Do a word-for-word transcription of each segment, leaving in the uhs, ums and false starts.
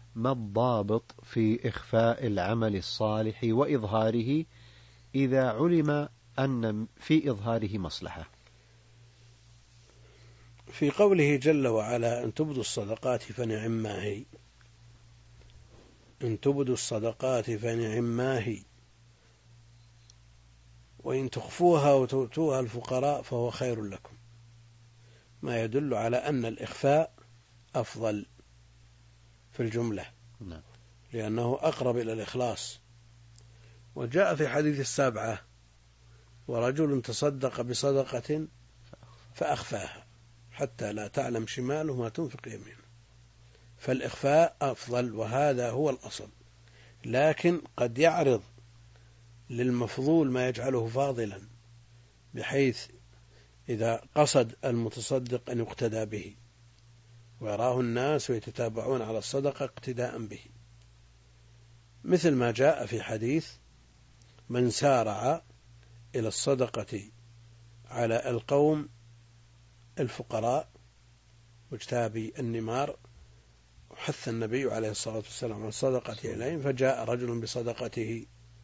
ما الضابط في إخفاء العمل الصالح وإظهاره إذا علم أن في إظهاره مصلحة؟ في قوله جل وعلا أن تبدوا الصدقات فنعما هي، إن تبدوا الصدقات فنعما هي وإن تخفوها وتؤتوها الفقراء فهو خير لكم، ما يدل على أن الإخفاء أفضل في الجملة لأنه أقرب إلى الإخلاص. وجاء في حديث السابعة ورجل تصدق بصدقة فأخفاها حتى لا تعلم شماله ما تنفق يمينه، فالإخفاء أفضل وهذا هو الأصل، لكن قد يعرض للمفضول ما يجعله فاضلا، بحيث إذا قصد المتصدق أن يقتدى به ويراه الناس ويتتابعون على الصدقة اقتداء به، مثل ما جاء في حديث من سارع إلى الصدقة على القوم الفقراء واجتاب النمار، وحث النبي عليه الصلاة والسلام على الصدقة إليهم، فجاء رجل بصدقته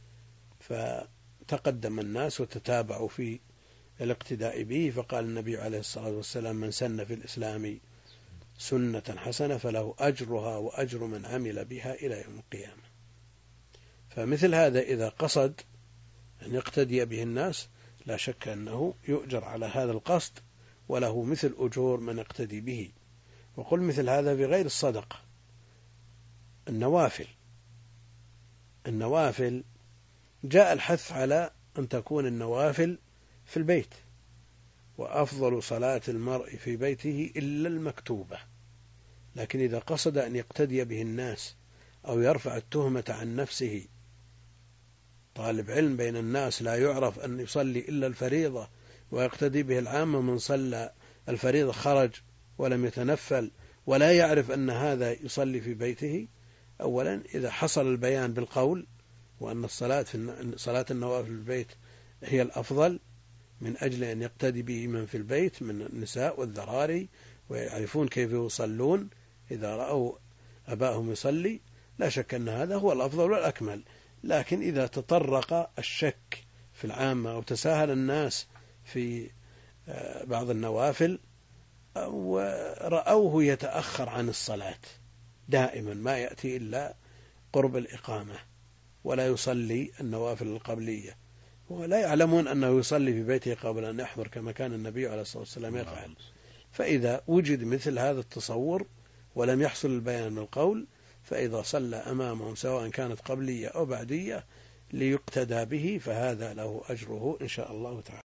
فتقدم الناس وتتابعوا في الاقتداء به، فقال النبي عليه الصلاة والسلام من سن في الإسلام سنة حسنة فله أجرها وأجر من عمل بها إلى يوم القيامة. فمثل هذا إذا قصد أن يقتدي به الناس لا شك أنه يؤجر على هذا القصد وله مثل أجور من يقتدي به. وقل مثل هذا بغير الصدقة، النوافل النوافل جاء الحث على أن تكون النوافل في البيت، وأفضل صلاة المرء في بيته إلا المكتوبة، لكن إذا قصد أن يقتدي به الناس أو يرفع التهمة عن نفسه، طالب علم بين الناس لا يعرف أن يصلي إلا الفريضة ويقتدي به العامة، من صلى الفريضة خرج ولم يتنفل ولا يعرف أن هذا يصلي في بيته. أولا إذا حصل البيان بالقول وأن الصلاة في صلاة النوافل في البيت هي الأفضل من أجل أن يقتدي به من في البيت من النساء والذراري ويعرفون كيف يصلون إذا رأوا أباهم يصلي، لا شك أن هذا هو الأفضل والأكمل. لكن إذا تطرق الشك في العامة أو تساهل الناس في بعض النوافل ورأوه يتأخر عن الصلاة دائما ما يأتي إلا قرب الإقامة ولا يصلي النوافل القبلية، ولا يعلمون أنه يصلي في بيته قبل أن يحضر كما كان النبي عليه الصلاة والسلام يفعل، فإذا وجد مثل هذا التصور ولم يحصل البيان من القول، فإذا صلى أمامهم سواء كانت قبلية أو بعدية ليقتدى به فهذا له أجره إن شاء الله تعالى.